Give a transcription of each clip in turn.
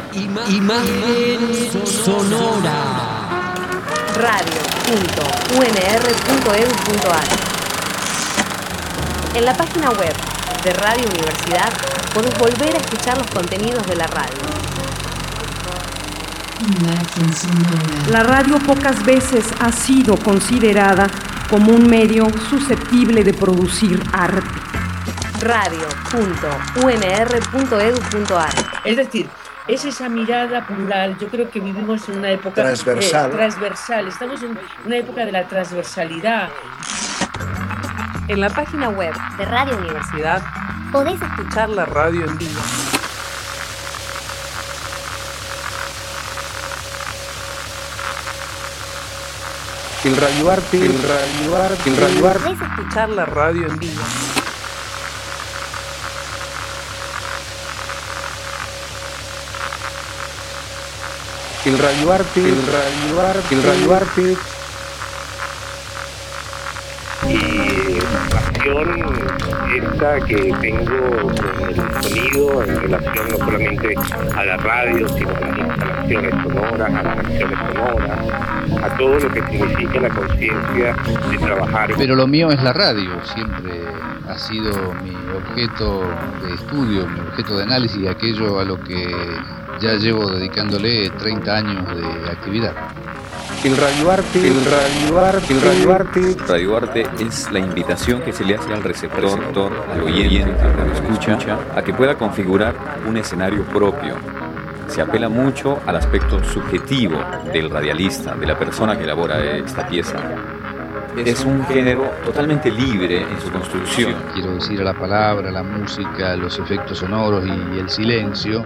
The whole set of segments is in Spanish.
Imagen sonora. Radio.unr.edu.ar. En la página web de Radio Universidad podés volver a escuchar los contenidos de la radio. Imagen sonora. La radio pocas veces ha sido considerada como un medio susceptible de producir arte. Radio.unr.edu.ar. Es decir, es esa mirada plural. Yo creo que vivimos en una época transversal. Estamos en una época de la transversalidad. En la página web de Radio Universidad podés escuchar la radio en vivo. El radioarte. Podés escuchar la radio en vivo. El radioarte. Y la pasión esta que tengo con el sonido en relación no solamente a la radio, sino a las instalaciones sonoras, a las acciones sonoras, a todo lo que significa la conciencia de trabajar. Pero lo mío es la radio, siempre ha sido mi objeto de estudio, mi objeto de análisis, aquello a lo que ya llevo dedicándole 30 años de actividad. El radioarte. Radioarte es la invitación que se le hace al receptor, al oyente, al que escucha, a que pueda configurar un escenario propio. Se apela mucho al aspecto subjetivo del radialista, de la persona que elabora esta pieza. Es un género totalmente libre en su construcción. Quiero decir, a la palabra, la música, los efectos sonoros y el silencio.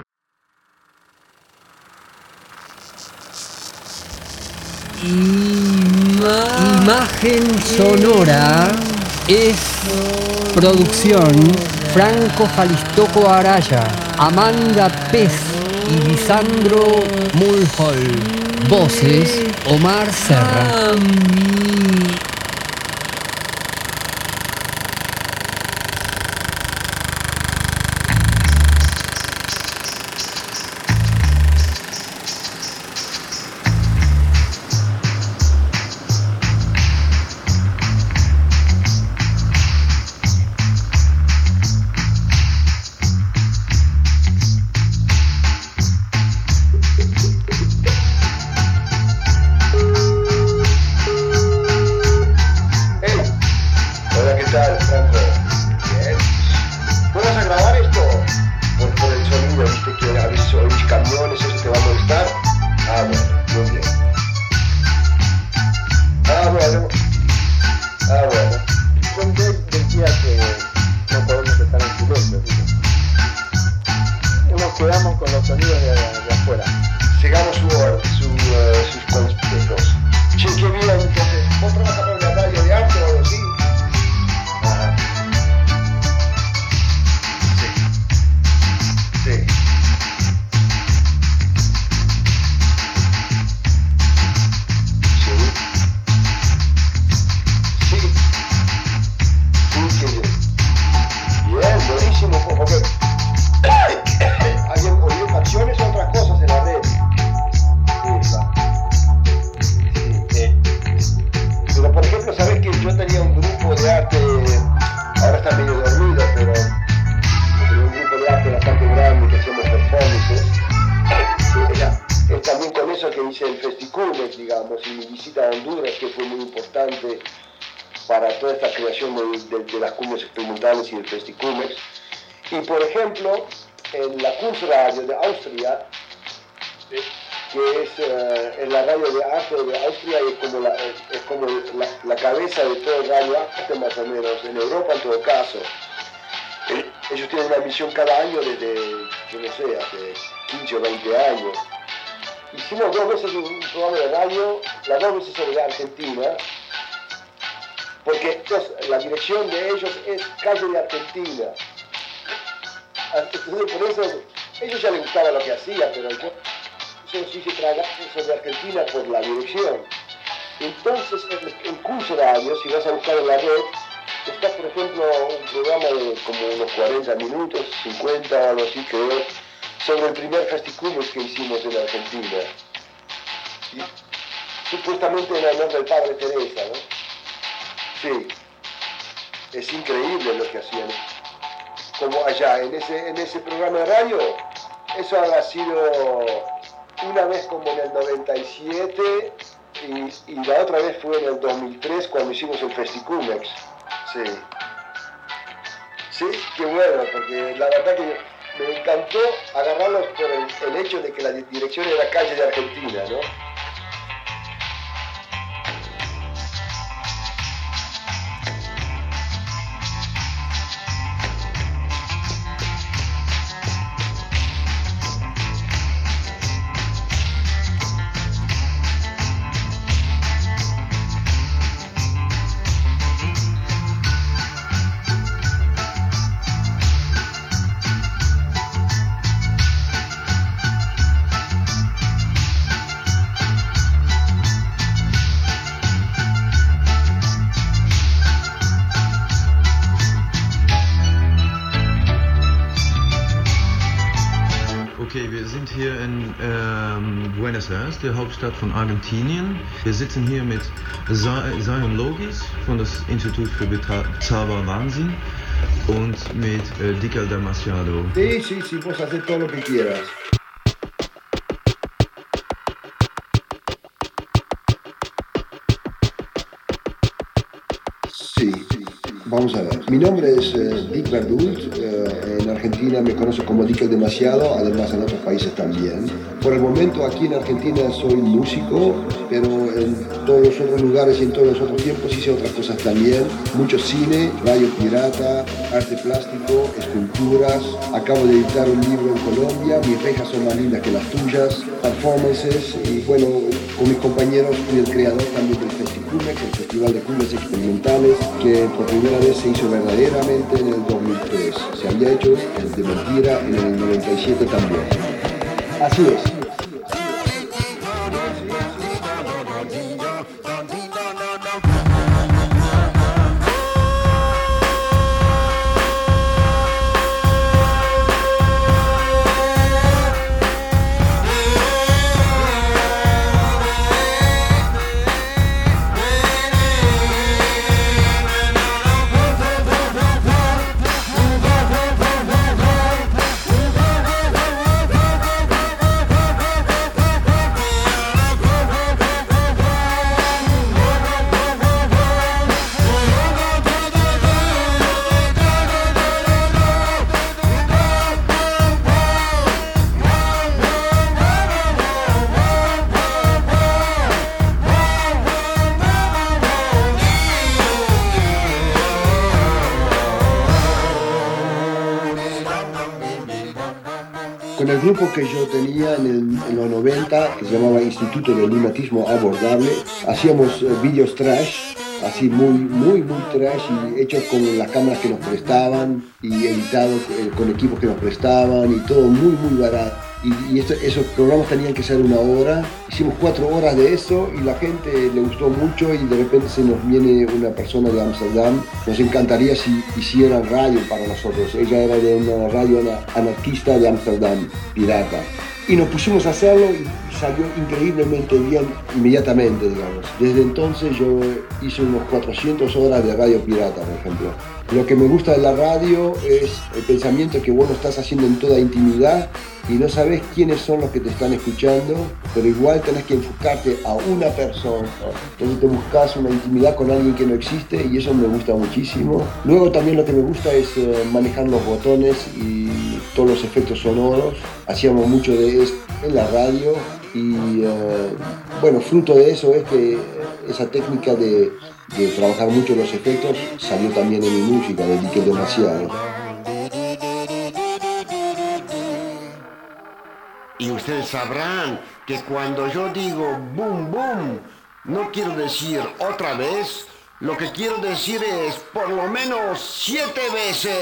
Imagen sonora es producción Franco Jalistoco Araya, Amanda Pez y Lisandro Mulhall. Voces Omar Serra. De las cumbias experimentales y del Festicumex. Y por ejemplo, en la Kunstradio de Austria, que es en la radio de arte de Austria, es como la cabeza de todo el radio arte más o menos, en Europa en todo caso. Ellos tienen una emisión cada año desde, yo no sé, hace 15 o 20 años. Hicimos 2 veces un programa de radio, las 2 veces sobre Argentina, porque la dirección de ellos es Calle de Argentina. Entonces, por eso, ellos ya les gustaba lo que hacía, pero yo sí se tragaba sobre Argentina por la dirección. Entonces, en Curso Radio, si vas a buscar en la red, está, por ejemplo, un programa de como unos 40 minutos, 50 o algo así, creo, sobre el primer Festicumes que hicimos en Argentina. Y, supuestamente en honor del padre Teresa, ¿no? Sí. Es increíble lo que hacían. Como allá, en ese programa de radio, eso habrá sido una vez como en el 97 y la otra vez fue en el 2003 cuando hicimos el Festicumex. Sí. Sí, qué bueno, porque la verdad que me encantó agarrarlos por el hecho de que la dirección era Calle de Argentina, ¿no? Okay, wir sind hier in Buenos Aires, der Hauptstadt von Argentinien. Wir sitzen hier mit Zion Logis von das Institut für bizarrer Wahnsinn und mit Dickel Demasiado. Sí, vos haces todo lo que quieras. Sí. Vamos a ver, mi nombre es Dick Verdult, en Argentina me conocen como Dick el Demasiado, además en otros países también. Por el momento aquí en Argentina soy músico, pero en todos los otros lugares y en todos los otros tiempos hice otras cosas también. Mucho cine, radio pirata, arte plástico, esculturas. Acabo de editar un libro en Colombia, mis rejas son más lindas que las tuyas, performances y bueno, con mis compañeros fui el creador también del Festicumex, el Festival de Cumbres Experimentales, que por primera vez se hizo verdaderamente en el 2003. Se había hecho de mentira en el 97 también. Así es. Con el grupo que yo tenía en los 90, que se llamaba Instituto de Lunatismo Abordable, hacíamos vídeos trash, así muy trash, y hechos con las cámaras que nos prestaban y editados con equipos que nos prestaban y todo muy barato. Y esos programas tenían que ser 1 hora. Hicimos 4 horas de eso y la gente le gustó mucho y de repente se nos viene una persona de Ámsterdam. Nos encantaría si hicieran radio para nosotros. Ella era de una radio anarquista de Ámsterdam, pirata. Y nos pusimos a hacerlo y salió increíblemente bien inmediatamente, digamos. Desde entonces yo hice unos 400 horas de radio pirata, por ejemplo. Lo que me gusta de la radio es el pensamiento que vos lo estás haciendo en toda intimidad y no sabes quiénes son los que te están escuchando, pero igual tenés que enfocarte a una persona. Entonces te buscas una intimidad con alguien que no existe y eso me gusta muchísimo. Luego también lo que me gusta es manejar los botones y todos los efectos sonoros. Hacíamos mucho de esto en la radio y bueno, fruto de eso es que esa técnica de trabajar mucho los efectos salió también en mi música, le dediqué demasiado. Y ustedes sabrán que cuando yo digo boom boom, no quiero decir otra vez, lo que quiero decir es por lo menos 7 veces.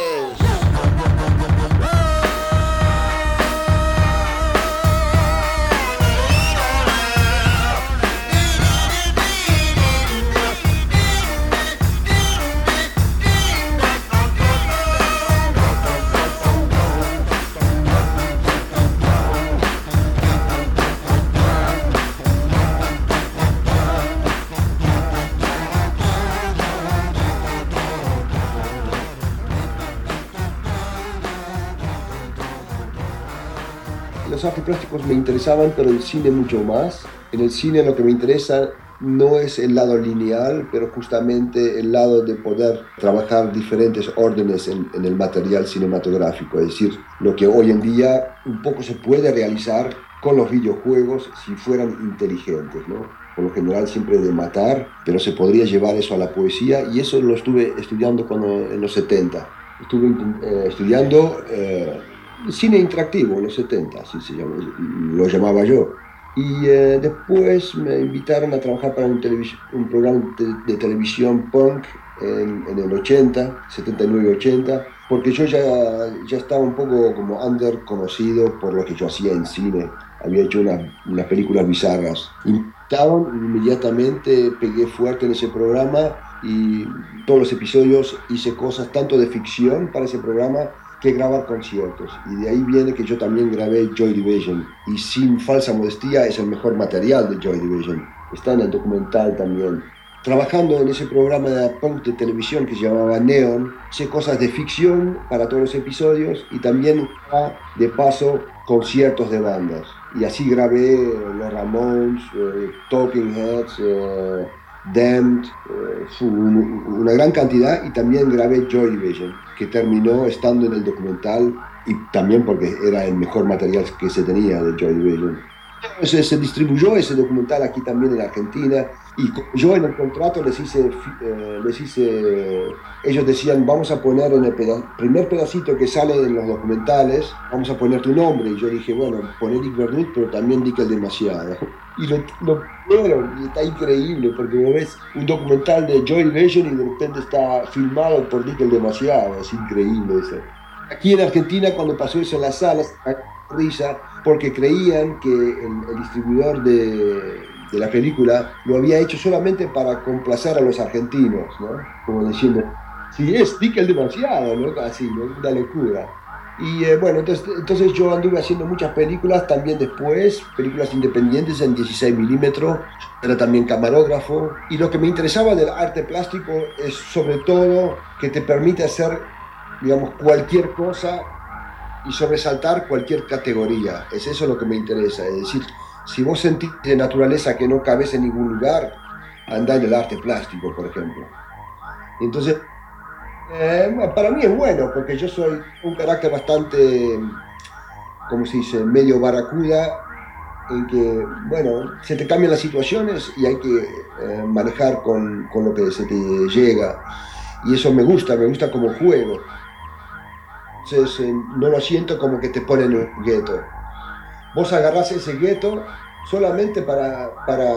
los artes plásticos me interesaban, pero el cine mucho más. En el cine lo que me interesa no es el lado lineal, pero justamente el lado de poder trabajar diferentes órdenes en el material cinematográfico. Es decir, lo que hoy en día un poco se puede realizar con los videojuegos si fueran inteligentes, ¿no? Por lo general siempre de matar, pero se podría llevar eso a la poesía, y eso lo estuve estudiando en los 70. Estuve estudiando cine interactivo en los 70, así lo llamaba yo. Y después me invitaron a trabajar para un programa de televisión punk en el 80, 79-80, porque yo ya estaba un poco como under conocido por lo que yo hacía en cine. Había hecho unas películas bizarras. Inmediatamente pegué fuerte en ese programa y todos los episodios hice cosas tanto de ficción para ese programa que grabar conciertos. Y de ahí viene que yo también grabé Joy Division. Y sin falsa modestia es el mejor material de Joy Division. Está en el documental también. Trabajando en ese programa de punk de televisión que se llamaba Neon, hice cosas de ficción para todos los episodios y también de paso conciertos de bandas. Y así grabé los Ramones, Talking Heads, Damned, una gran cantidad, y también grabé Joy Division, que terminó estando en el documental, y también porque era el mejor material que se tenía de Joy Division. Se distribuyó ese documental aquí también en Argentina, y yo en el contrato les hice ellos decían, vamos a poner en el primer pedacito que sale en los documentales, vamos a poner tu nombre, y yo dije, bueno, poné Dick Vernutt, pero también Dick el Demasiado. Y lo pusieron, y está increíble, porque vos ves un documental de Joy Division y de repente está filmado por Dick el Demasiado, es increíble eso. Aquí en Argentina, cuando pasó eso en las salas, risa, porque creían que el distribuidor de la película lo había hecho solamente para complacer a los argentinos, ¿no? Como diciendo, si es Dick el Demasiado, ¿no? Así, ¿no? Una locura. Y bueno, entonces yo anduve haciendo muchas películas también después, películas independientes en 16 milímetros, era también camarógrafo, y lo que me interesaba del arte plástico es sobre todo que te permite hacer, digamos, cualquier cosa y sobresaltar cualquier categoría. Es eso lo que me interesa, es decir, si vos sentís de naturaleza que no cabes en ningún lugar, andá en el arte plástico, por ejemplo. Entonces, para mí es bueno, porque yo soy un carácter bastante, ¿cómo se dice?, medio barracuda, en que, bueno, se te cambian las situaciones y hay que manejar con lo que se te llega. Y eso me gusta como juego. Entonces, no lo siento como que te ponen en un gueto. Vos agarrás ese gueto solamente para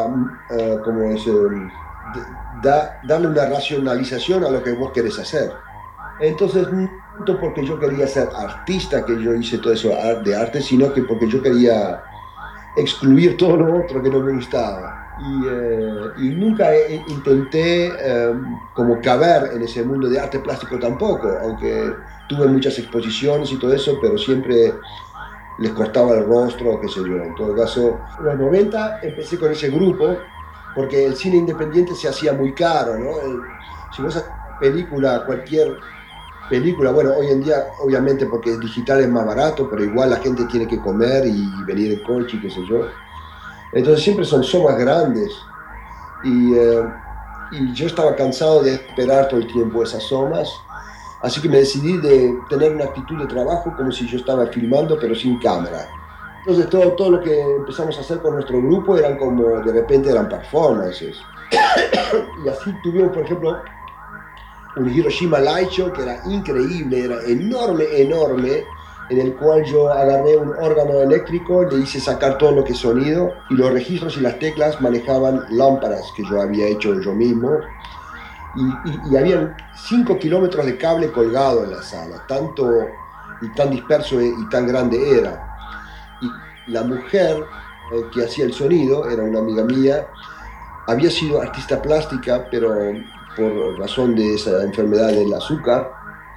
darle una racionalización a lo que vos querés hacer. Entonces, no porque yo quería ser artista que yo hice todo eso de arte, sino que porque yo quería excluir todo lo otro que no me gustaba. Y nunca intenté como caber en ese mundo de arte plástico tampoco, aunque tuve muchas exposiciones y todo eso, pero siempre les cortaba el rostro, qué sé yo. En todo caso, en los 90 empecé con ese grupo, porque el cine independiente se hacía muy caro, ¿no? Si vos haces cualquier película, bueno, hoy en día, obviamente, porque es digital es más barato, pero igual la gente tiene que comer y venir en coche, qué sé yo. Entonces siempre son somas grandes. Y yo estaba cansado de esperar todo el tiempo esas somas. Así que me decidí de tener una actitud de trabajo como si yo estaba filmando, pero sin cámara. Entonces todo lo que empezamos a hacer con nuestro grupo eran como, de repente eran performances. Y así tuvimos, por ejemplo, un Hiroshima Light Show que era increíble, era enorme, en el cual yo agarré un órgano eléctrico, le hice sacar todo lo que es sonido, y los registros y las teclas manejaban lámparas que yo había hecho yo mismo. Y había 5 kilómetros de cable colgado en la sala, tanto y tan disperso y tan grande era. Y la mujer que hacía el sonido era una amiga mía, había sido artista plástica, pero por razón de esa enfermedad del azúcar,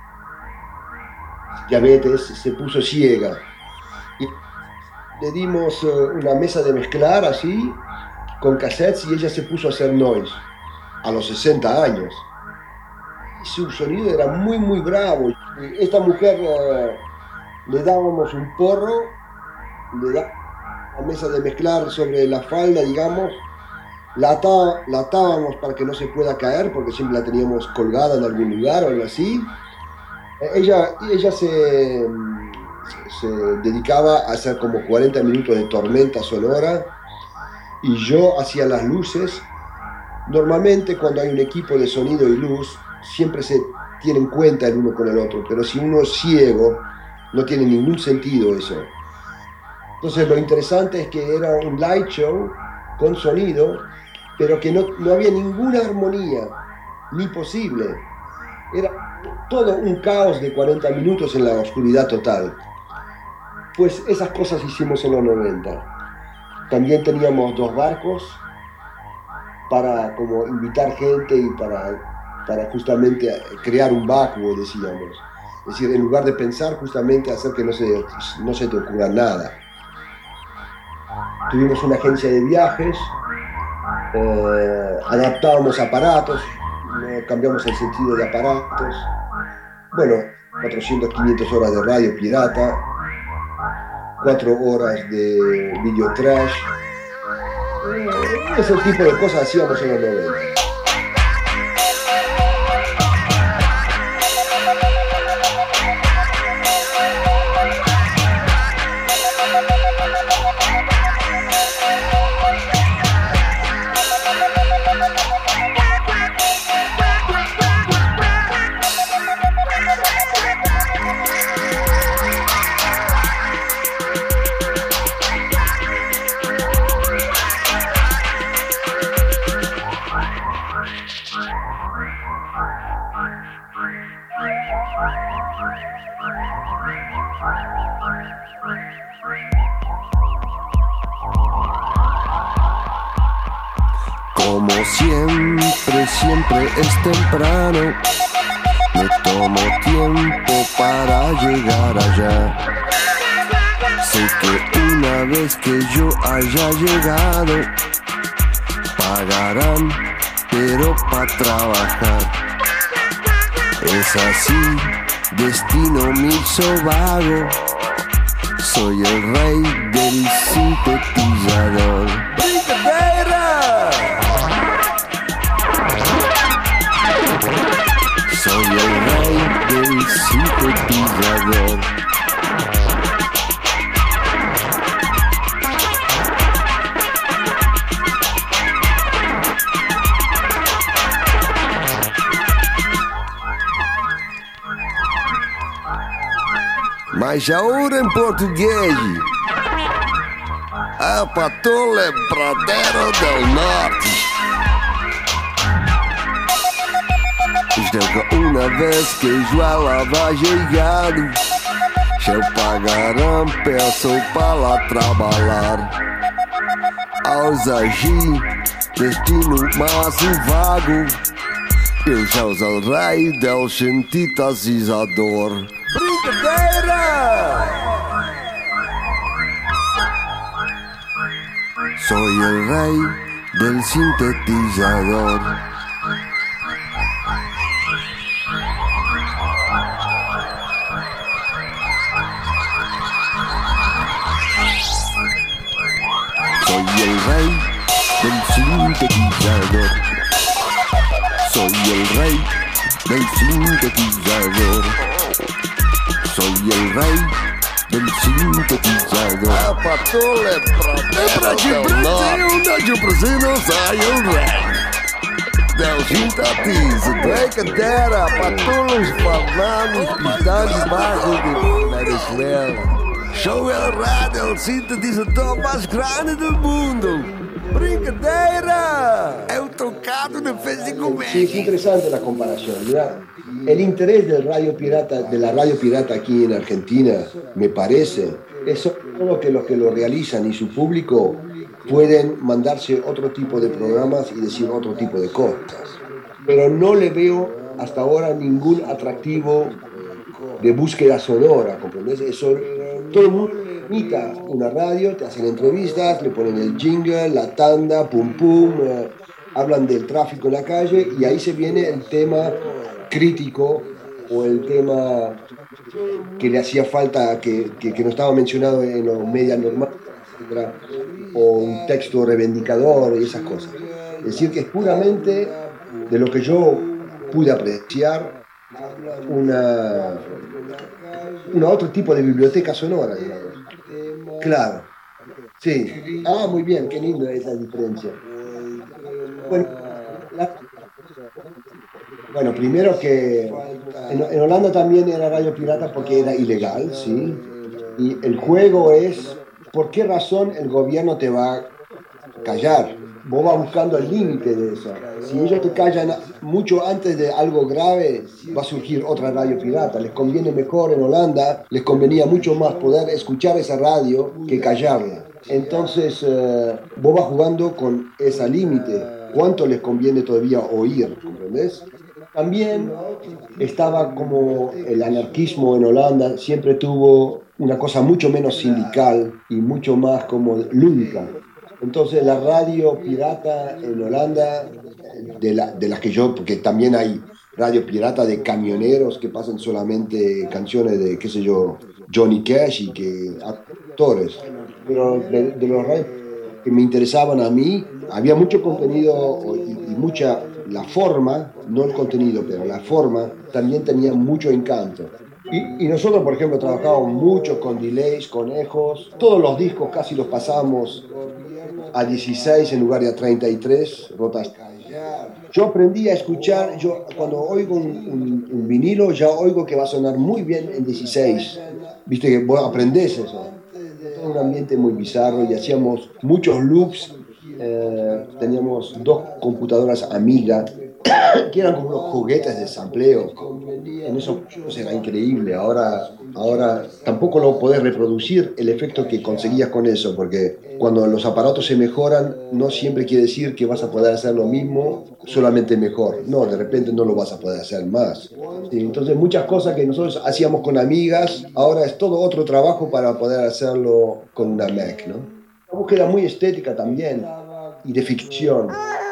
diabetes, se puso ciega. Y le dimos una mesa de mezclar así, con cassettes, y ella se puso a hacer noise. A los 60 años. Y su sonido era muy, muy bravo. Esta mujer le dábamos un porro le da la mesa de mezclar sobre la falda, digamos, la atábamos para que no se pueda caer, porque siempre la teníamos colgada en algún lugar o algo así. Ella se dedicaba a hacer como 40 minutos de tormenta sonora y yo hacía las luces. Normalmente cuando hay un equipo de sonido y luz, siempre se tiene en cuenta el uno con el otro, pero si uno es ciego, no tiene ningún sentido eso. Entonces lo interesante es que era un light show con sonido, pero que no había ninguna armonía, ni posible. Era todo un caos de 40 minutos en la oscuridad total. Pues esas cosas hicimos en los 90. También teníamos 2 barcos para como invitar gente y para justamente crear un vacuo, decíamos. Es decir, en lugar de pensar, justamente hacer que no se te ocurra nada. Tuvimos una agencia de viajes, adaptábamos aparatos, cambiamos el sentido de aparatos. Bueno, 400, 500 horas de radio pirata, 4 horas de video trash. Ese tipo de cosas hacíamos en los 90. Como siempre es temprano, me tomo tiempo para llegar allá. Sé que una vez que yo haya llegado, pagarán, pero para trabajar. Es así, destino me hizo vago, soy el rey del sintetizador. Soy el rey del sintetizador. Mas ahora en portugués. A Patrulha Pradero del Norte. Desde una vez que yo ela llegado, se pagarán peso para trabalhar. Aos agir, destino mais vago, eu sou o rei del sintetizador. Brincadeira! Soy el rey del sintetizador. Soy el rey del sintetizador. Soy el rey del sintetizador. Soy el rey del sintetizador. A Patrulha Pradero del Norte. O Brasil soy el rey del sintetizador. Brincadeira, Patrulhas falando, pistando debaixo de Venezuela. Sou el rei del sintetizador mais grande del mundo. Brincadeira! È un toccato de físico. Sí, es interesante la comparación, ¿verdad? El interés de la radio pirata aquí en Argentina, me parece, es solo que los que lo realizan y su público pueden mandarse otro tipo de programas y decir otro tipo de cosas. Pero no le veo hasta ahora ningún atractivo de búsqueda sonora, ¿comprendes? Eso, todo el mundo imita una radio, te hacen entrevistas, le ponen el jingle, la tanda, pum pum, hablan del tráfico en la calle y ahí se viene el tema crítico o el tema que le hacía falta, que no estaba mencionado en los medios normales, o un texto reivindicador y esas cosas. Es decir, que es puramente de lo que yo pude apreciar una otro tipo de biblioteca sonora, digamos. Claro. Sí. Ah, muy bien, qué lindo esa diferencia. Bueno, primero que en Holanda también era radio pirata porque era ilegal, ¿sí? Y el juego es, ¿por qué razón el gobierno te va a callar? Vos vas buscando el límite de eso. Si ellos te callan mucho antes de algo grave, va a surgir otra radio pirata. Les conviene mejor en Holanda, les convenía mucho más poder escuchar esa radio que callarla. Entonces, vos vas jugando con ese límite. ¿Cuánto les conviene todavía oír? ¿Comprendés? También estaba como el anarquismo en Holanda, siempre tuvo una cosa mucho menos sindical y mucho más como lúdica. Entonces la radio pirata en Holanda, de las que yo, porque también hay radio pirata de camioneros que pasan solamente canciones de, qué sé yo, Johnny Cash y que actores. Pero de los radios que me interesaban a mí, había mucho contenido y mucha, la forma, no el contenido, pero la forma también tenía mucho encanto. Y nosotros, por ejemplo, trabajábamos mucho con delays, con ejos. Todos los discos casi los pasábamos a 16 en lugar de a 33 rotas. Yo aprendí a escuchar, yo cuando oigo un vinilo ya oigo que va a sonar muy bien en 16. Viste que vos aprendés eso. Todo un ambiente muy bizarro y hacíamos muchos loops. Teníamos 2 computadoras Amiga que eran como unos juguetes de sampleo. En eso era increíble. Ahora tampoco lo podés reproducir el efecto que conseguías con eso, porque cuando los aparatos se mejoran no siempre quiere decir que vas a poder hacer lo mismo, solamente mejor. No, de repente no lo vas a poder hacer más. Sí, entonces muchas cosas que nosotros hacíamos con amigas, ahora es todo otro trabajo para poder hacerlo con una Mac, ¿no? Una búsqueda muy estética también y de ficción.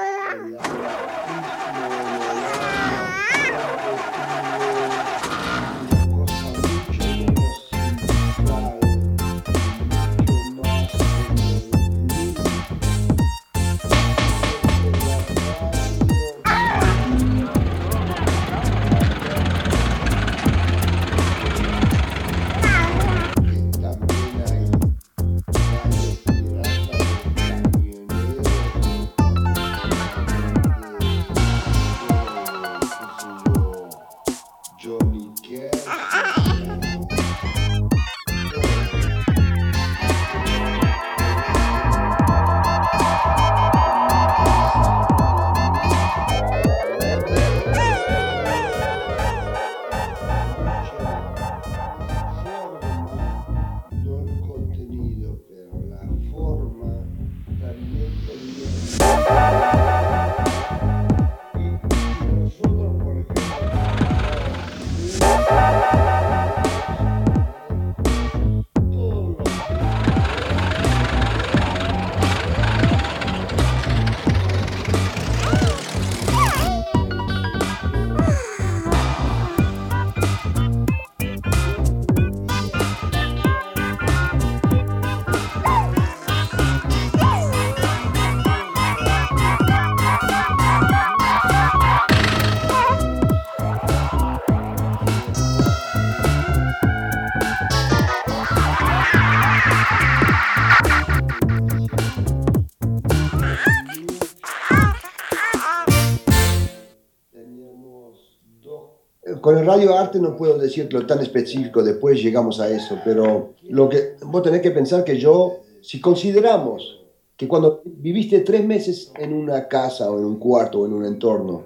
Con el Radio Arte no puedo decirlo tan específico, después llegamos a eso, pero lo que vos tenés que pensar que yo, si consideramos que cuando viviste 3 meses en una casa o en un cuarto o en un entorno,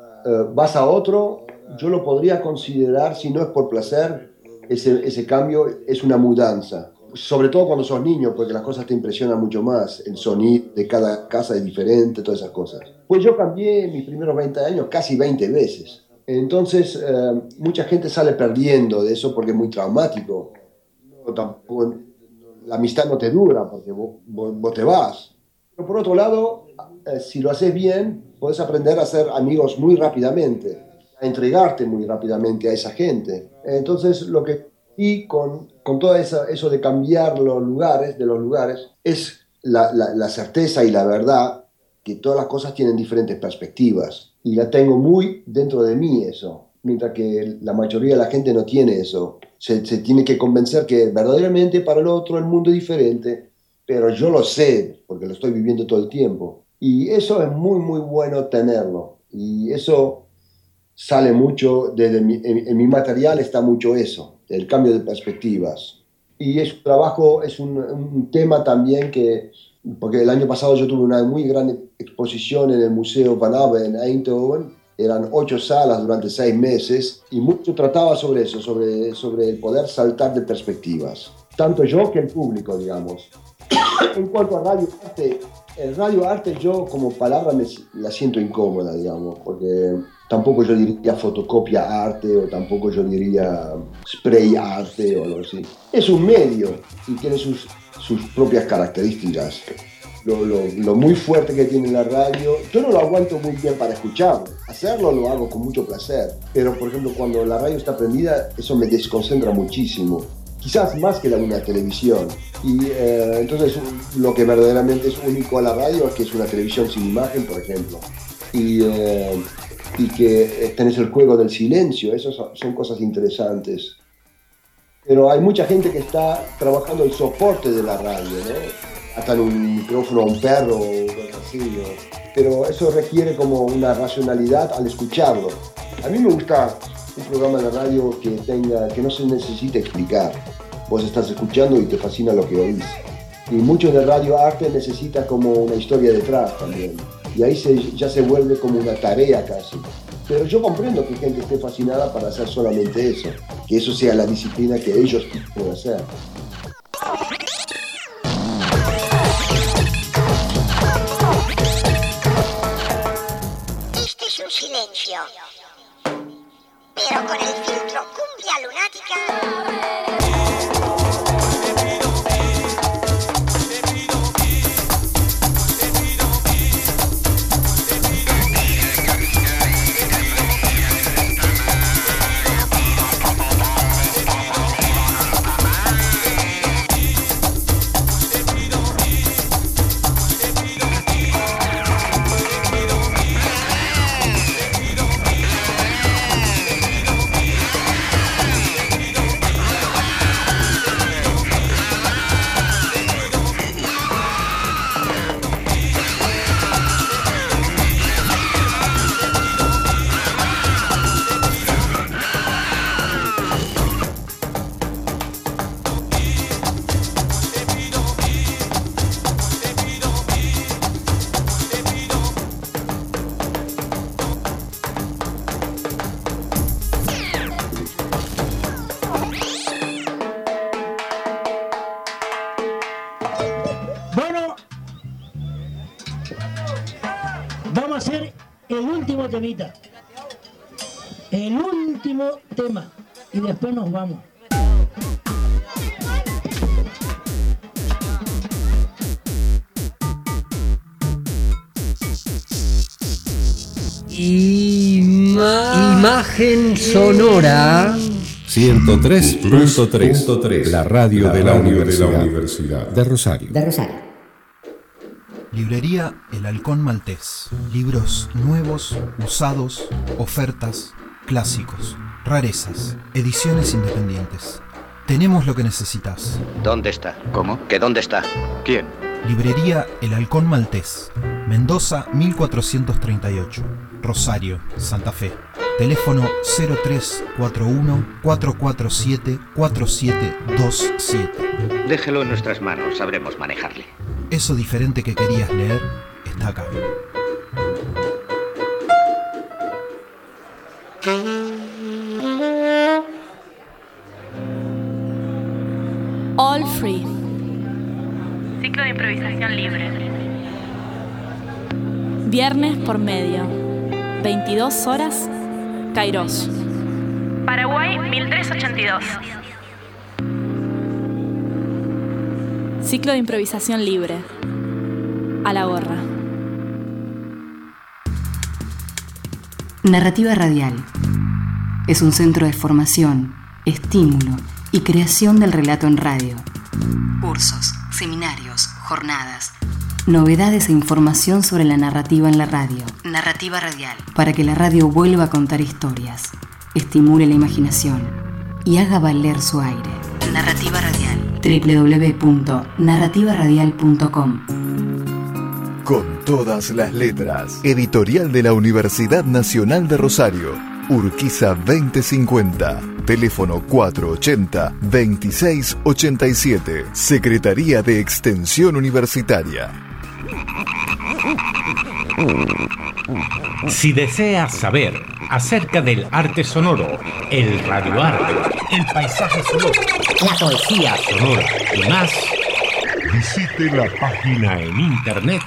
vas a otro, yo lo podría considerar, si no es por placer, ese cambio es una mudanza. Sobre todo cuando sos niño, porque las cosas te impresionan mucho más, el sonido de cada casa es diferente, todas esas cosas. Pues yo cambié mis primeros 20 años casi 20 veces. Entonces, mucha gente sale perdiendo de eso porque es muy traumático. La amistad no te dura porque vos te vas. Pero por otro lado, si lo haces bien, podés aprender a hacer amigos muy rápidamente. a entregarte muy rápidamente a esa gente. Entonces, lo que y con todo eso de cambiar los lugares, es la certeza y la verdad que todas las cosas tienen diferentes perspectivas. Y la tengo muy dentro de mí eso, mientras que la mayoría de la gente no tiene eso. Se tiene que convencer que verdaderamente para el otro el mundo es diferente, pero yo lo sé, porque lo estoy viviendo todo el tiempo. Y eso es muy, muy bueno tenerlo. Y eso sale mucho, en mi material está mucho eso, el cambio de perspectivas. Y es un trabajo, es un tema también porque el año pasado yo tuve una muy gran exposición en el Museo Van Abbe en Eindhoven, eran 8 salas durante 6 meses, y mucho trataba sobre eso, sobre el poder saltar de perspectivas, tanto yo que el público, digamos. En cuanto a radioarte, el radioarte yo como palabra la siento incómoda, digamos, porque tampoco yo diría fotocopia arte o tampoco yo diría spray arte o algo así. Es un medio y tiene sus propias características. Lo muy fuerte que tiene la radio, yo no lo aguanto muy bien para escucharlo. Hacerlo lo hago con mucho placer, pero por ejemplo cuando la radio está prendida, eso me desconcentra muchísimo. Quizás más que una televisión. Y entonces lo que verdaderamente es único a la radio es que es una televisión sin imagen, por ejemplo. Y que tenés el juego del silencio, eso son cosas interesantes. Pero hay mucha gente que está trabajando el soporte de la radio, ¿no? Atan un micrófono a un perro o algo así, ¿no? Pero eso requiere como una racionalidad al escucharlo. A mí me gusta un programa de radio que no se necesite explicar. Vos estás escuchando y te fascina lo que oís. Y mucho de radio arte necesita como una historia detrás también. Y ahí ya se vuelve como una tarea casi. Pero yo comprendo que gente esté fascinada para hacer solamente eso. Que eso sea la disciplina que ellos quieren hacer. Este es un silencio. Pero con el filtro cumbia lunática. Temita. El último tema y después nos vamos. Imagen sonora 103.3, la radio de la Universidad de Rosario. Librería El Halcón Maltés. Libros nuevos, usados, ofertas, clásicos, rarezas, ediciones independientes. Tenemos lo que necesitas. ¿Dónde está? ¿Cómo? ¿Que dónde está? ¿Quién? Librería El Halcón Maltés. Mendoza 1438. Rosario, Santa Fe. Teléfono 0341-447-4727. Déjelo en nuestras manos, sabremos manejarle. Eso diferente que querías leer está acá. All Free. Ciclo de improvisación libre. Viernes por medio. 22 horas. Kairos. Paraguay 1382. Ciclo de improvisación libre. A la gorra. Narrativa Radial es un centro de formación, estímulo y creación del relato en radio. Cursos, seminarios, jornadas, novedades e información sobre la narrativa en la radio. Narrativa Radial. Para que la radio vuelva a contar historias, estimule la imaginación y haga valer su aire. Narrativa Radial. www.narrativaradial.com. Con todas las letras. Editorial de la Universidad Nacional de Rosario. Urquiza 2050. Teléfono 480-2687. Secretaría de Extensión Universitaria. Si deseas saber acerca del arte sonoro, el radioarte, el paisaje sonoro, la poesía sonora y más, visite la página en internet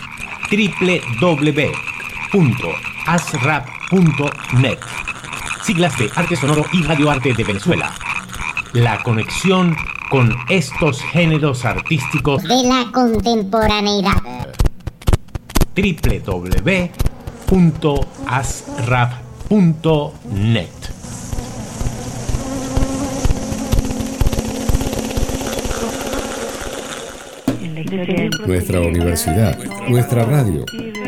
www.asrap.net. Siglas de Arte Sonoro y Radioarte de Venezuela. La conexión con estos géneros artísticos de la contemporaneidad. www.asrap.net. Nuestra universidad, nuestra radio.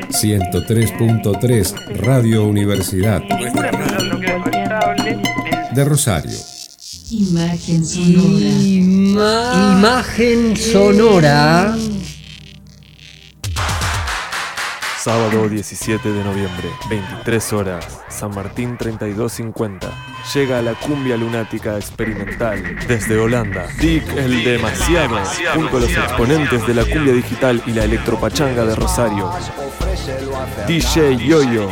103.3 Radio Universidad de Rosario. Imagen sonora. Imagen sonora. Sábado 17 de noviembre, 23 horas, San Martín 3250. Llega la cumbia lunática experimental desde Holanda. Dick el Demasiado, junto a los exponentes de la cumbia digital y la electropachanga de Rosario. DJ Yoyo,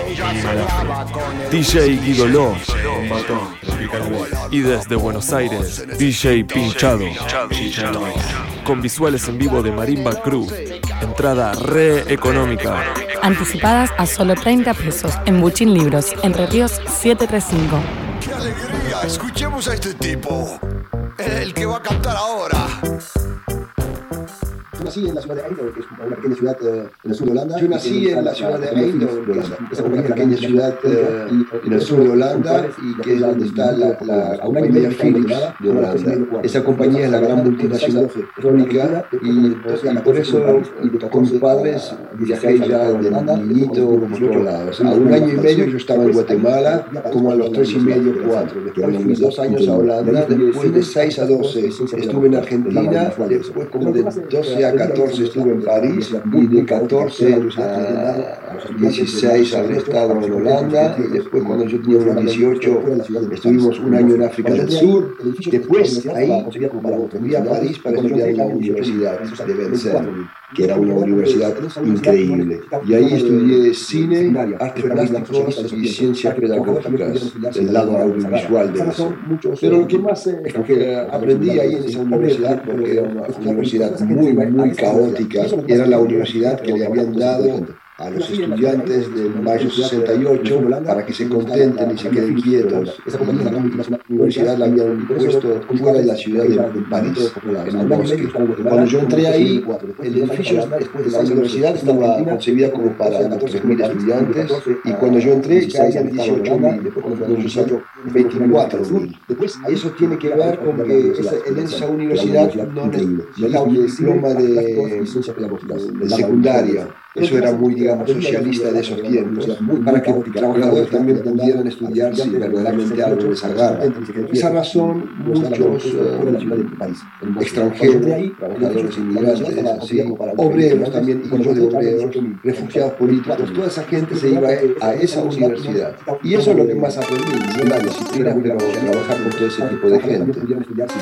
DJ Guidoló, y desde Buenos Aires, DJ Pinchado, con visuales en vivo de Marimba Crew. Entrada re económica. Anticipadas a solo 30 pesos en Buchín Libros, Entre Ríos 735. ¡Qué alegría! Escuchemos a este tipo, el que va a cantar ahora. Yo nací en la ciudad de Eindhoven, que es una pequeña ciudad en el sur de Holanda. Yo nací en la ciudad de Eindhoven, que es una pequeña ciudad en el sur de Holanda y que es donde está la compañía Philips de Holanda. Esa compañía es la gran multinacional electrónica y por eso con mis padres viajé ya de niñito por todos lados. A 1 año y medio yo estaba en Guatemala, como a los 3 y medio, 4. Después fui 2 años a Holanda, después de 6 a 12 estuve en Argentina, después como de 12 a 14 estuve en París y de 14 a 16 habré estado en Holanda y después cuando yo tenía unos 18 estuvimos 1 año en África del Sur. Después ahí fui a París para estudiar en la Universidad de Vincennes, que era una universidad increíble. Y ahí estudié cine, artes plásticos y ciencias pedagógicas, el lado audiovisual de eso. Pero lo que más aprendí ahí en esa universidad, porque era una universidad muy caótica, era la universidad que le habían dado a los estudiantes del Mayo 68 para que se contenten y se queden quietos. La universidad la habían puesto fuera de la ciudad de París, en el bosque. Cuando yo entré ahí, el edificio de la universidad estaba concebida como para 3.000 estudiantes y cuando yo entré ya eran 18.000, cuando yo salí 24.000. Eso tiene que ver con que en esa universidad no les daba un diploma de secundaria. Eso era muy, digamos, socialista de esos tiempos, para que los trabajadores también pudieran estudiar si verdaderamente algo les agarra. Por esa razón, muchos extranjeros, trabajadores inmigrantes, así, obreros también, hijos de obreros, refugiados políticos, toda esa gente se iba a esa universidad. Y eso es lo que más aprendí, no la disciplina, pero trabajar con todo ese tipo de gente. Por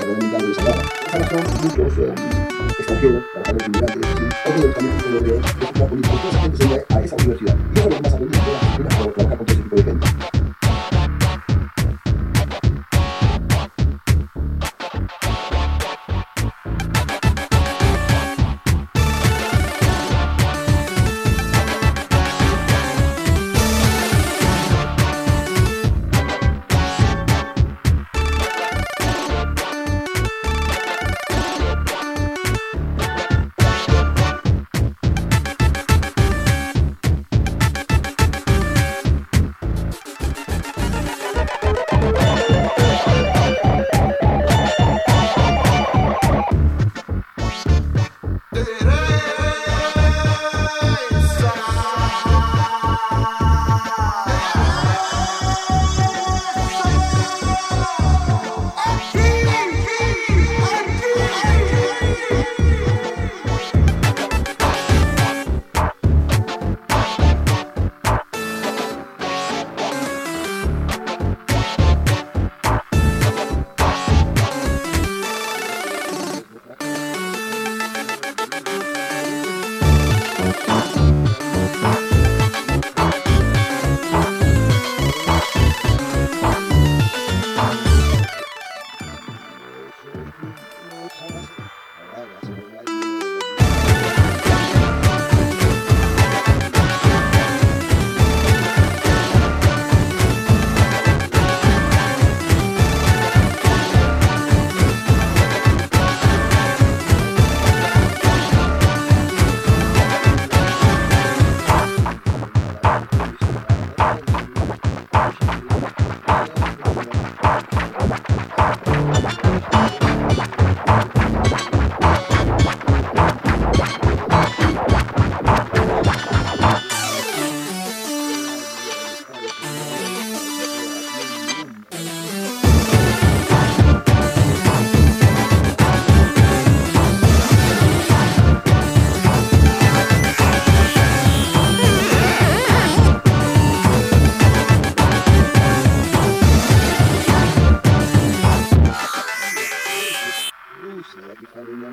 esa razón, muchos extranjeros, trabajadores inmigrantes, obreros también, hijos de obreros, refugiados políticos, toda esa gente se iba a esa universidad. Y eso es lo que más aprendí, por trabajar con todo ese tipo de gente.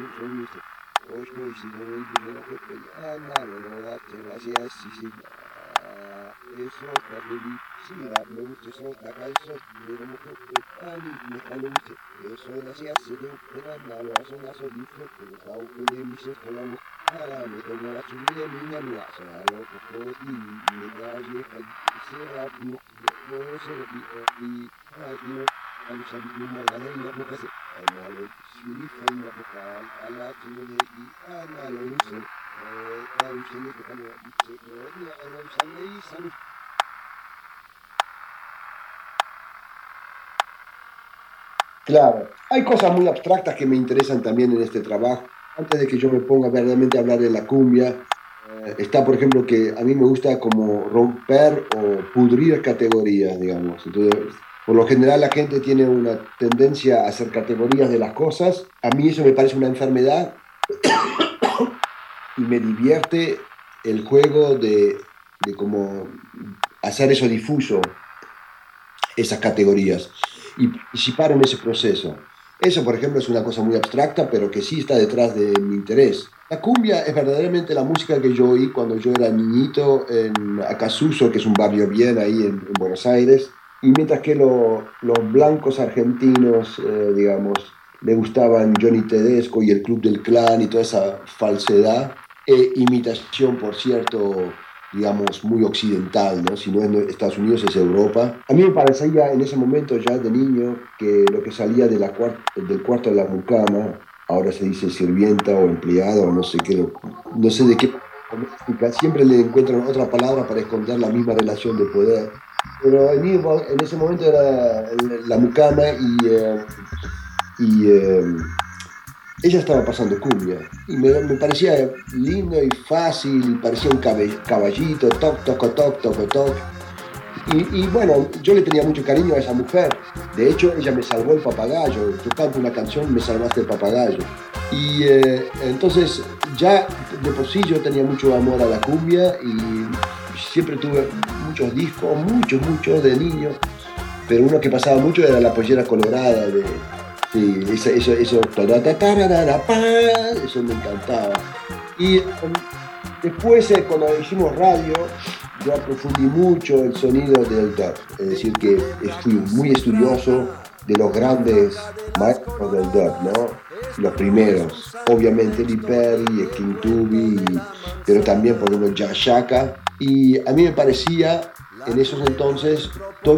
Claro, hay cosas muy abstractas que me interesan también en este trabajo. Antes de que yo me ponga verdaderamente a hablar de la cumbia, está, por ejemplo, que a mí me gusta como romper o pudrir categorías, digamos. Entonces, por lo general la gente tiene una tendencia a hacer categorías de las cosas. A mí eso me parece una enfermedad y me divierte el juego de cómo hacer eso difuso, esas categorías, y participar en ese proceso. Eso, por ejemplo, es una cosa muy abstracta, pero que sí está detrás de mi interés. La cumbia es verdaderamente la música que yo oí cuando yo era niñito en Acasuso, que es un barrio bien ahí en Buenos Aires, y mientras que los blancos argentinos, digamos, le gustaban Johnny Tedesco y el Club del Clan y toda esa falsedad, imitación, por cierto, digamos, muy occidental, ¿no? Si no es Estados Unidos, es Europa. A mí me parecía en ese momento ya de niño que lo que salía del cuarto de la mucama, ahora se dice sirvienta o empleada o no sé qué, no sé de qué doméstica, siempre le encuentran otra palabra para esconder la misma relación de poder. Pero en ese momento era la mucama y ella estaba pasando cumbia y me parecía lindo y fácil, y parecía un caballito, toc, toc, toc, toc, toc. Y bueno, yo le tenía mucho cariño a esa mujer. De hecho, ella me salvó el papagayo. Yo canto una canción, me salvaste el papagayo. Y entonces ya de por sí yo tenía mucho amor a la cumbia y siempre tuve muchos discos, muchos de niño, pero uno que pasaba mucho era La Pollera Colorada de... Sí, eso me encantaba. Y después, cuando hicimos radio, yo aprofundí mucho el sonido del dub. Es decir, que fui muy estudioso de los grandes maestros del dub, ¿no? Los primeros, obviamente Lee Perry, King Tubby, pero también por ejemplo Jack Shaka. Y a mí me parecía, en esos entonces,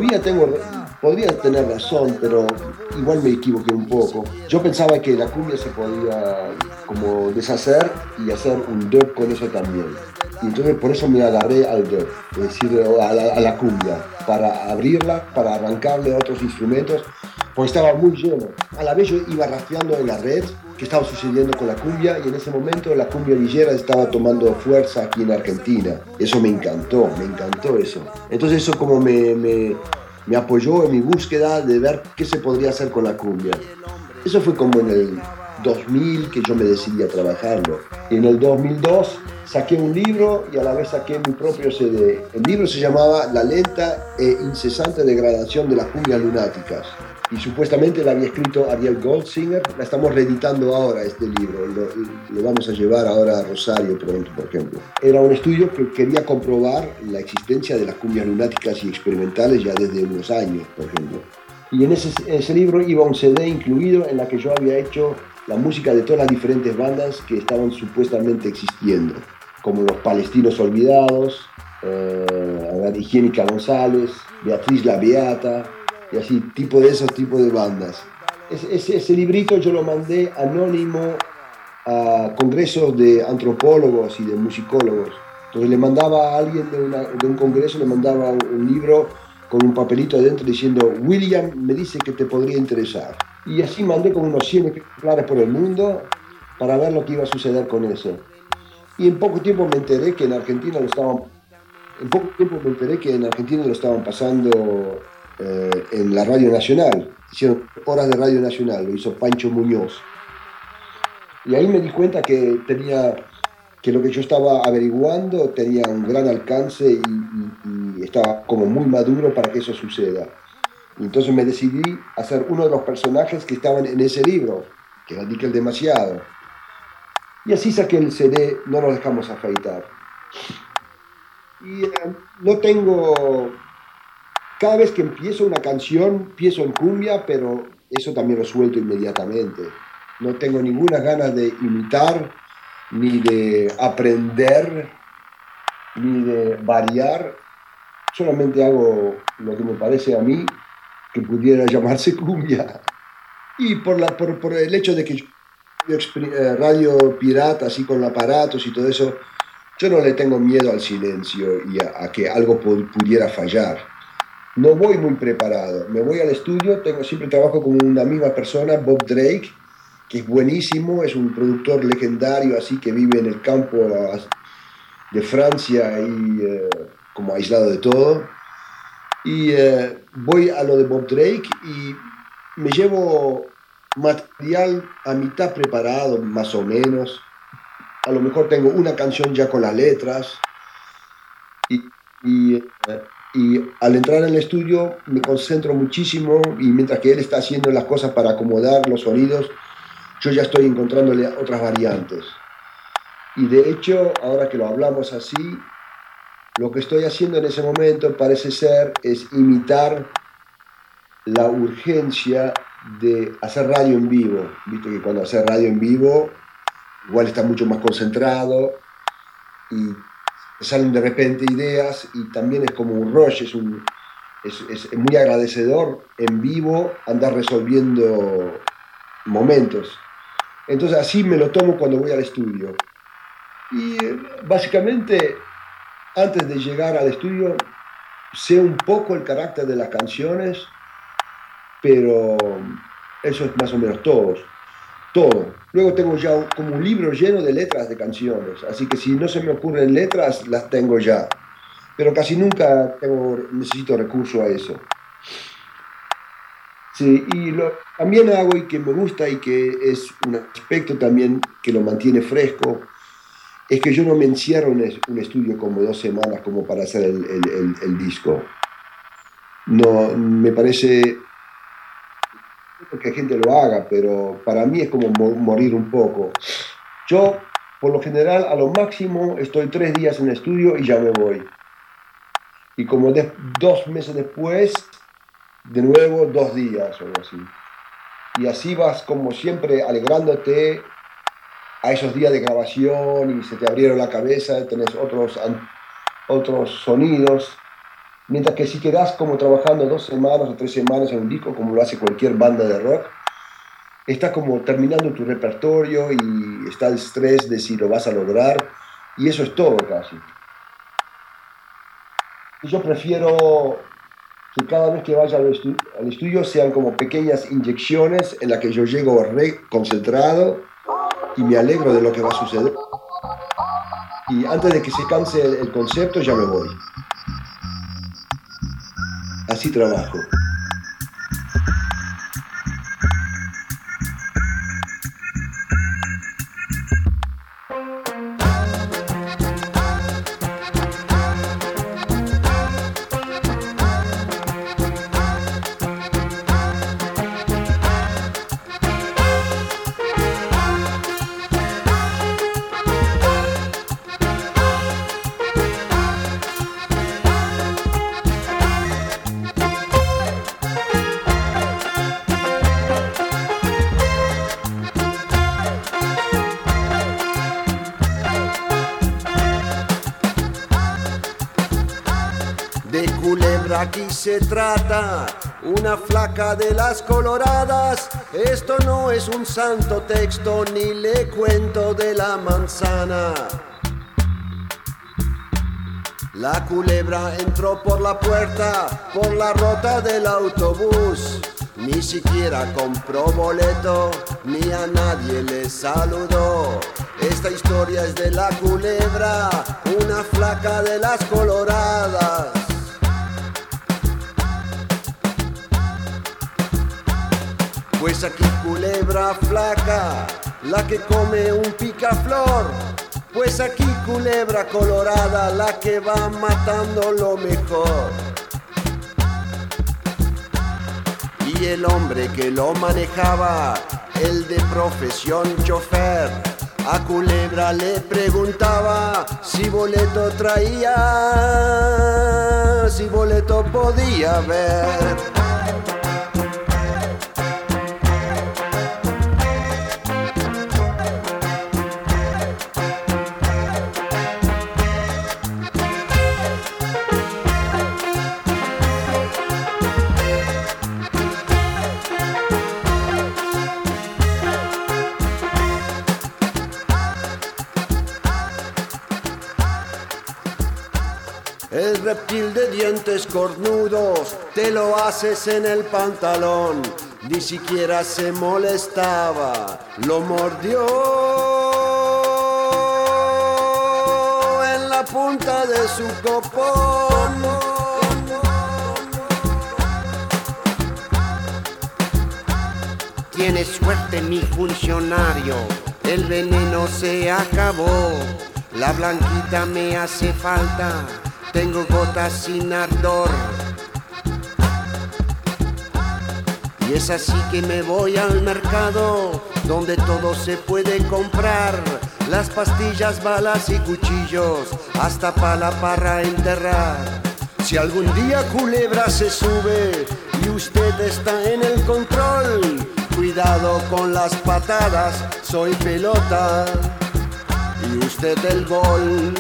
podría tener razón, pero igual me equivoqué un poco. Yo pensaba que la cumbia se podía como deshacer y hacer un dub con eso también. Y entonces por eso me agarré al dub, es decir, a la cumbia, para abrirla, para arrancarle otros instrumentos, porque estaba muy lleno. A la vez yo iba rastreando en la red qué estaba sucediendo con la cumbia, y en ese momento la cumbia villera estaba tomando fuerza aquí en Argentina. Eso me encantó eso. Entonces eso como me apoyó en mi búsqueda de ver qué se podría hacer con la cumbia. Eso fue como en el 2000 que yo me decidí a trabajarlo. Y en el 2002 saqué un libro y a la vez saqué mi propio CD. El libro se llamaba La lenta e incesante degradación de las cumbias lunáticas. Y supuestamente la había escrito Ariel Goldsinger. La estamos reeditando ahora, este libro. Lo vamos a llevar ahora a Rosario pronto, por ejemplo. Era un estudio que quería comprobar la existencia de las cumbias lunáticas y experimentales ya desde unos años, por ejemplo. Y en ese libro iba un CD incluido en la que yo había hecho la música de todas las diferentes bandas que estaban supuestamente existiendo, como Los Palestinos Olvidados, Higiénica González, Beatriz la Beata, y así, esos tipos de bandas. Ese librito yo lo mandé anónimo a congresos de antropólogos y de musicólogos. Entonces le mandaba a alguien de un congreso, le mandaba un libro con un papelito adentro diciendo: William me dice que te podría interesar. Y así mandé como unos 100 ejemplares por el mundo para ver lo que iba a suceder con eso. Y en poco tiempo me enteré que en Argentina lo estaban pasando en la Radio Nacional. Hicieron horas de Radio Nacional, lo hizo Pancho Muñoz. Y ahí me di cuenta que lo que yo estaba averiguando tenía un gran alcance y estaba como muy maduro para que eso suceda. Y entonces me decidí a ser uno de los personajes que estaban en ese libro, que era Nickel Demasiado. Y así saqué el CD, No nos dejamos afeitar. Y no tengo... Cada vez que empiezo una canción, empiezo en cumbia, pero eso también lo suelto inmediatamente. No tengo ninguna ganas de imitar, ni de aprender, ni de variar. Solamente hago lo que me parece a mí que pudiera llamarse cumbia. Y por el hecho de que yo radio pirata, así con aparatos y todo eso, yo no le tengo miedo al silencio y a que algo pudiera fallar. No voy muy preparado, me voy al estudio, siempre trabajo con una misma persona, Bob Drake, que es buenísimo, es un productor legendario, así que vive en el campo de Francia, ahí como aislado de todo. Y voy a lo de Bob Drake y me llevo material a mitad preparado, más o menos. A lo mejor tengo una canción ya con las letras. Y al entrar en el estudio me concentro muchísimo y mientras que él está haciendo las cosas para acomodar los sonidos, yo ya estoy encontrándole otras variantes. Y de hecho, ahora que lo hablamos así, lo que estoy haciendo en ese momento parece ser es imitar la urgencia de hacer radio en vivo. Viste que cuando haces radio en vivo, igual está mucho más concentrado y salen de repente ideas y también es como un rush, es muy agradecedor en vivo andar resolviendo momentos. Entonces así me lo tomo cuando voy al estudio. Y básicamente, antes de llegar al estudio, sé un poco el carácter de las canciones, pero eso es más o menos todo. Luego tengo ya como un libro lleno de letras de canciones, así que si no se me ocurren letras, las tengo ya. Pero casi nunca necesito recurso a eso. Sí, y también hago y que me gusta y que es un aspecto también que lo mantiene fresco, es que yo no me encierro en un estudio como 2 semanas como para hacer el disco. No, me parece que gente lo haga, pero para mí es como morir un poco. Yo, por lo general, a lo máximo estoy 3 días en el estudio y ya me voy. Y como 2 meses después, de nuevo 2 días o algo así. Y así vas como siempre alegrándote a esos días de grabación y se te abrieron la cabeza, tenés otros sonidos. Mientras que si quedás como trabajando 2 semanas o 3 semanas en un disco, como lo hace cualquier banda de rock, estás como terminando tu repertorio y está el estrés de si lo vas a lograr, y eso es todo casi. Y yo prefiero que cada vez que vaya al estudio sean como pequeñas inyecciones en las que yo llego re concentrado y me alegro de lo que va a suceder. Y antes de que se canse el concepto, ya me voy. Así trabajo. Aquí se trata, una flaca de las coloradas. Esto no es un santo texto ni le cuento de la manzana. La culebra entró por la puerta, por la ruta del autobús. Ni siquiera compró boleto, ni a nadie le saludó. Esta historia es de la culebra, una flaca de las coloradas. Pues aquí culebra flaca, la que come un picaflor. Pues aquí culebra colorada, la que va matando lo mejor. Y el hombre que lo manejaba, el de profesión chofer, A Culebra le preguntaba si boleto traía, si boleto podía ver. El reptil de dientes cornudos te lo haces en el pantalón, ni siquiera se molestaba, lo mordió en la punta de su copón. Tiene suerte mi funcionario, el veneno se acabó, la blanquita me hace falta. Tengo gotas sin ardor. Y es así que me voy al mercado, donde todo se puede comprar. Las pastillas, balas y cuchillos, hasta pala para enterrar. Si algún día Culebra se sube y usted está en el control, cuidado con las patadas, soy pelota y usted el gol.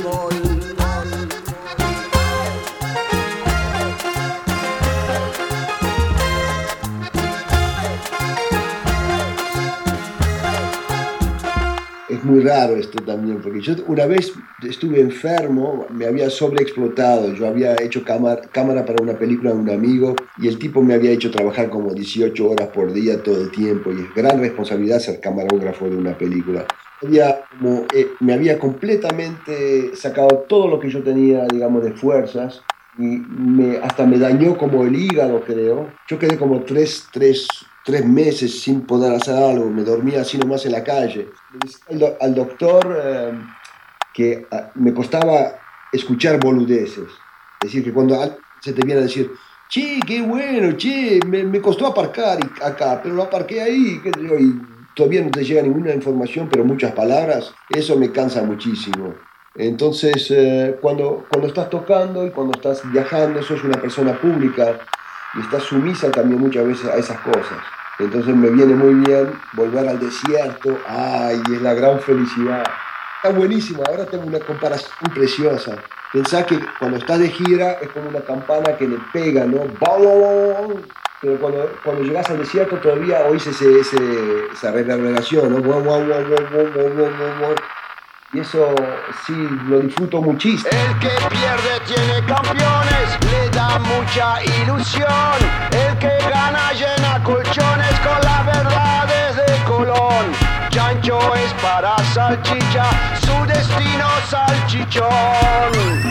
Es muy raro esto también, porque yo una vez estuve enfermo, me había sobreexplotado, yo había hecho cámara para una película de un amigo y el tipo me había hecho trabajar como 18 horas por día todo el tiempo y es gran responsabilidad ser camarógrafo de una película. Me había completamente sacado todo lo que yo tenía, digamos, de fuerzas y hasta me dañó como el hígado, creo. Yo quedé como tres meses sin poder hacer algo, me dormía así nomás en la calle. Le decía al doctor que me costaba escuchar boludeces. Es decir, que cuando se te viene a decir, che, qué bueno, che, me costó aparcar acá, pero lo aparqué ahí, y todavía no te llega ninguna información, pero muchas palabras, eso me cansa muchísimo. Entonces, cuando estás tocando y cuando estás viajando, sos una persona pública y estás sumisa también muchas veces a esas cosas. Entonces me viene muy bien volver al desierto, ¡ay! Es la gran felicidad. Está buenísimo, ahora tengo una comparación preciosa. Pensá que cuando estás de gira es como una campana que le pega, ¿no? Pero cuando llegas al desierto todavía oís esa reverberación, ¿no? Y eso sí, lo disfruto muchísimo. El que pierde tiene campeones, le da mucha ilusión. El que gana llena colchones con las verdades de Colón. Chancho es para salchicha, su destino salchichón.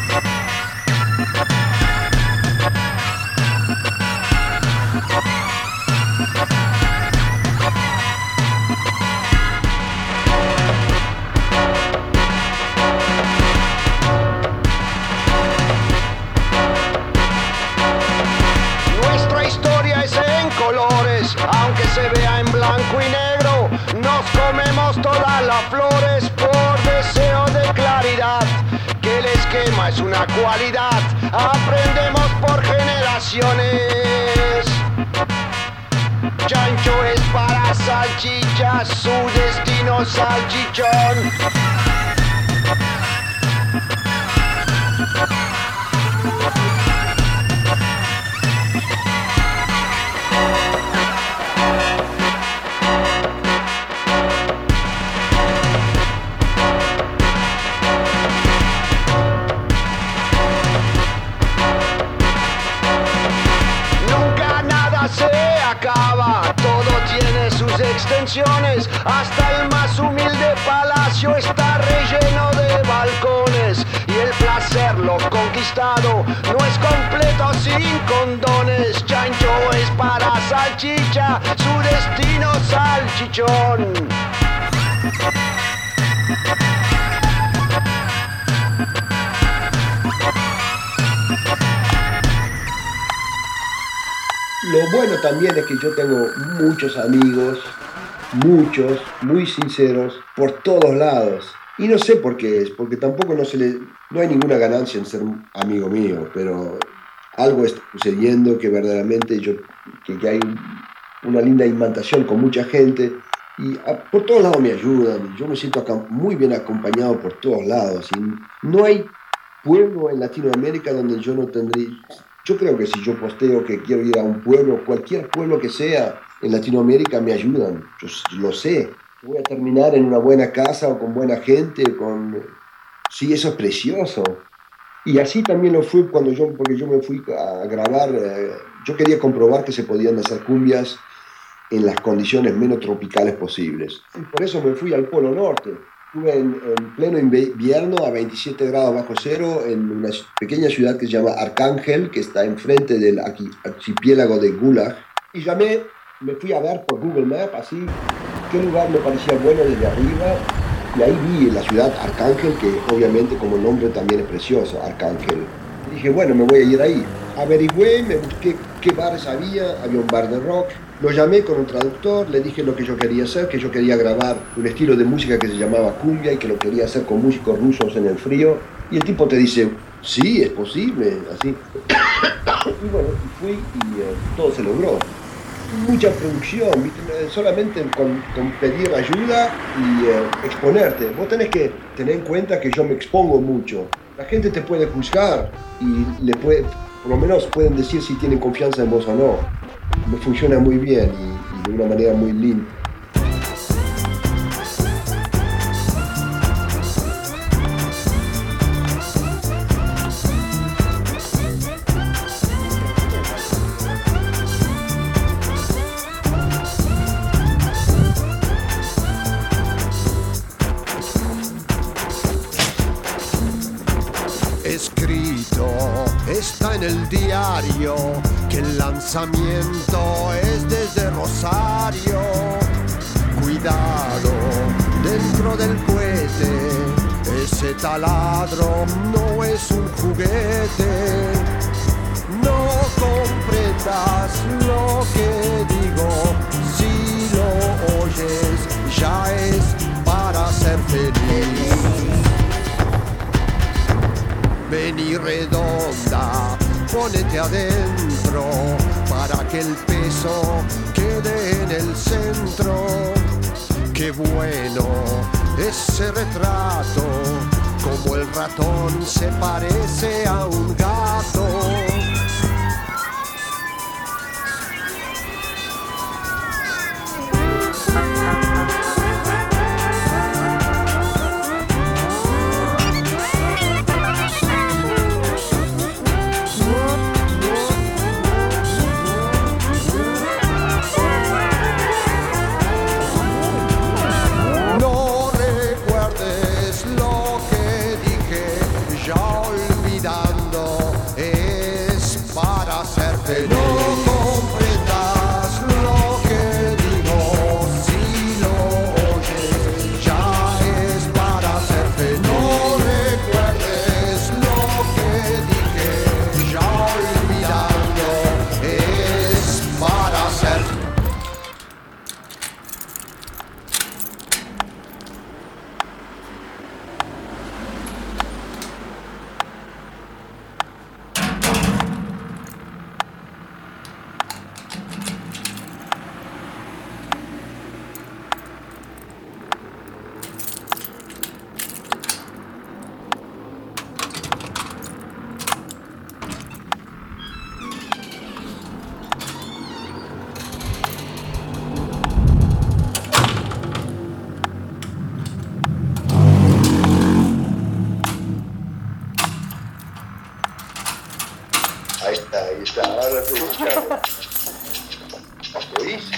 Aunque se vea en blanco y negro, nos comemos todas las flores por deseo de claridad. Que el esquema es una cualidad, aprendemos por generaciones. Chancho es para salchicha, su destino salchichón. Extensiones, hasta el más humilde palacio está relleno de balcones y el placer lo conquistado no es completo sin condones. Chancho es para salchicha, su destino salchichón. Lo bueno también es que yo tengo muchos amigos muchos, muy sinceros, por todos lados. Y no sé por qué es, porque tampoco no hay ninguna ganancia en ser amigo mío, pero algo está sucediendo que verdaderamente que hay una linda imantación con mucha gente y por todos lados me ayudan. Yo me siento acá muy bien acompañado por todos lados y no hay pueblo en Latinoamérica donde yo no tendría. Yo creo que si yo posteo que quiero ir a un pueblo, cualquier pueblo que sea en Latinoamérica, me ayudan. Yo lo sé. Voy a terminar en una buena casa o con buena gente, Sí, eso es precioso. Y así también lo fue porque yo me fui a grabar. Yo quería comprobar que se podían hacer cumbias en las condiciones menos tropicales posibles. Y por eso me fui al Polo Norte. Estuve en pleno invierno a 27 grados bajo cero en una pequeña ciudad que se llama Arcángel, que está enfrente del archipiélago de Gulag. Y me fui a ver por Google Maps, así, qué lugar me parecía bueno desde arriba. Y ahí vi la ciudad Arcángel, que obviamente como nombre también es precioso, Arcángel. Y dije, bueno, me voy a ir ahí. Averigüé, me busqué qué bares había un bar de rock. Lo llamé con un traductor, le dije lo que yo quería hacer, que yo quería grabar un estilo de música que se llamaba cumbia y que lo quería hacer con músicos rusos en el frío. Y el tipo te dice, sí, es posible, así. Y bueno, fui y todo se logró. Mucha producción, solamente con pedir ayuda y exponerte. Vos tenés que tener en cuenta que yo me expongo mucho. La gente te puede juzgar y por lo menos pueden decir si tienen confianza en vos o no. Me funciona muy bien y de una manera muy linda. Está en el diario que el lanzamiento es desde Rosario. Cuidado dentro del cohete, ese taladro no es un juguete. No comprendas lo que digo, si lo oyes ya es para ser feliz. Vení redonda, ponete adentro, para que el peso quede en el centro. Qué bueno ese retrato, como el ratón se parece a un gato. Ahí está, ahora estoy buscando. ¿Lo oís?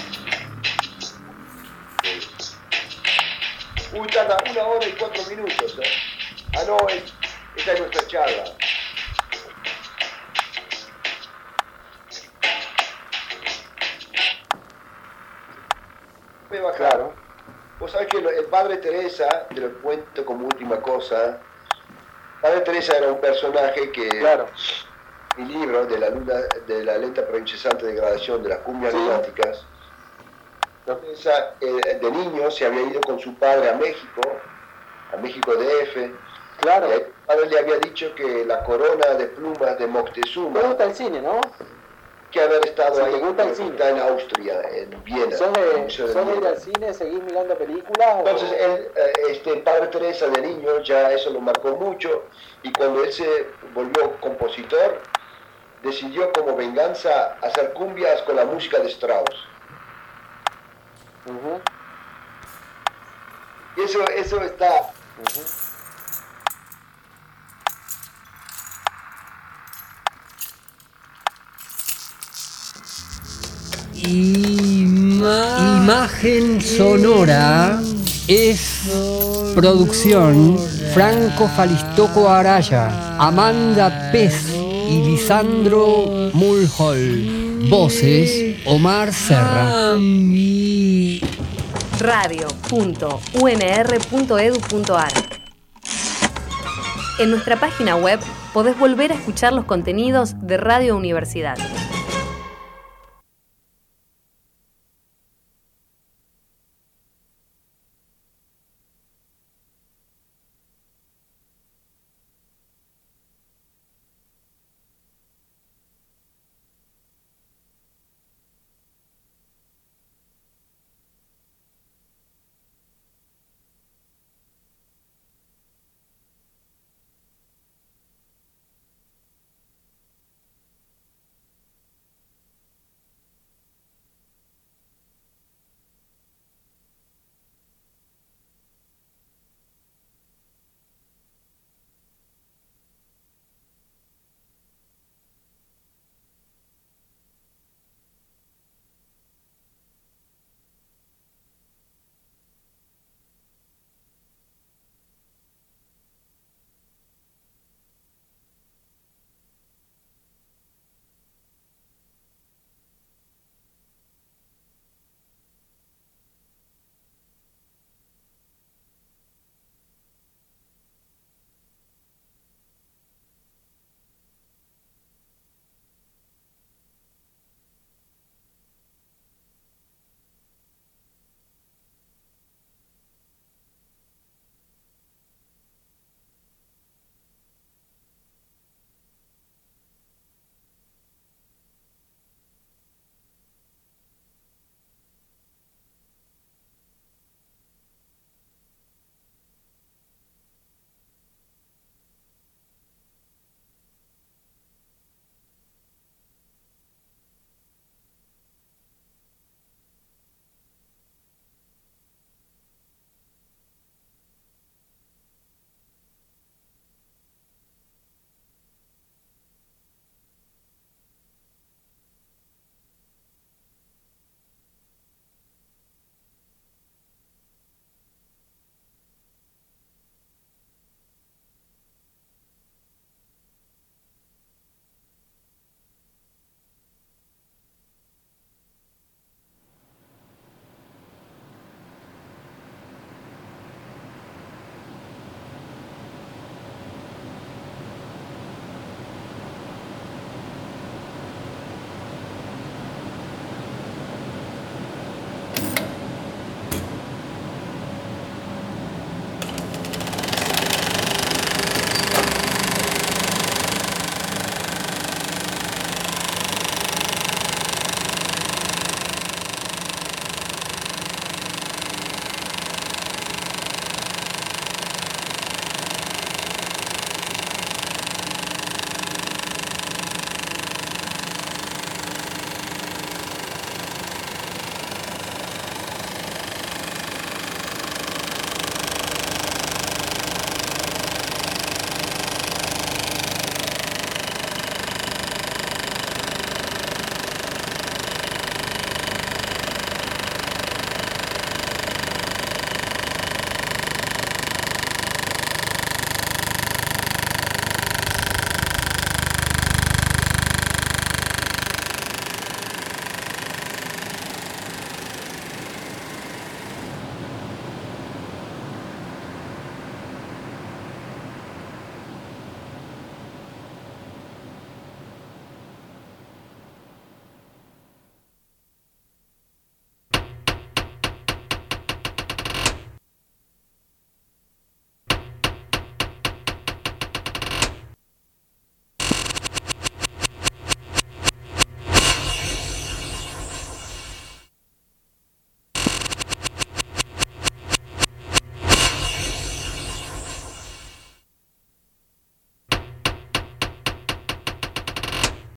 Uy, tarda 1 hora y 4 minutos, ¿eh? Ah, no, esta es nuestra charla. Me va claro. Vos sabés que el Padre Teresa, te lo cuento como última cosa. Padre Teresa era un personaje que... Claro. Mi libro de la lenta pero incesante degradación de las cumbias lunáticas, De niño se había ido con su padre a México DF. Claro. Y el padre le había dicho que la corona de plumas de Moctezuma. ¿Te gusta el cine, no? Que haber estado ahí en Austria, en Viena. ¿Sos de ir al cine, seguís mirando películas? Entonces, el padre Teresa de niño ya eso lo marcó mucho, y cuando él se volvió compositor, decidió como venganza hacer cumbias con la música de Strauss. Y eso está... Imagen sonora es producción Franco Falistoco Araya, Amanda Pez y Lisandro Mulhall. Voces Omar Serra. radio.unr.edu.ar. En nuestra página web podés volver a escuchar los contenidos de Radio Universidad.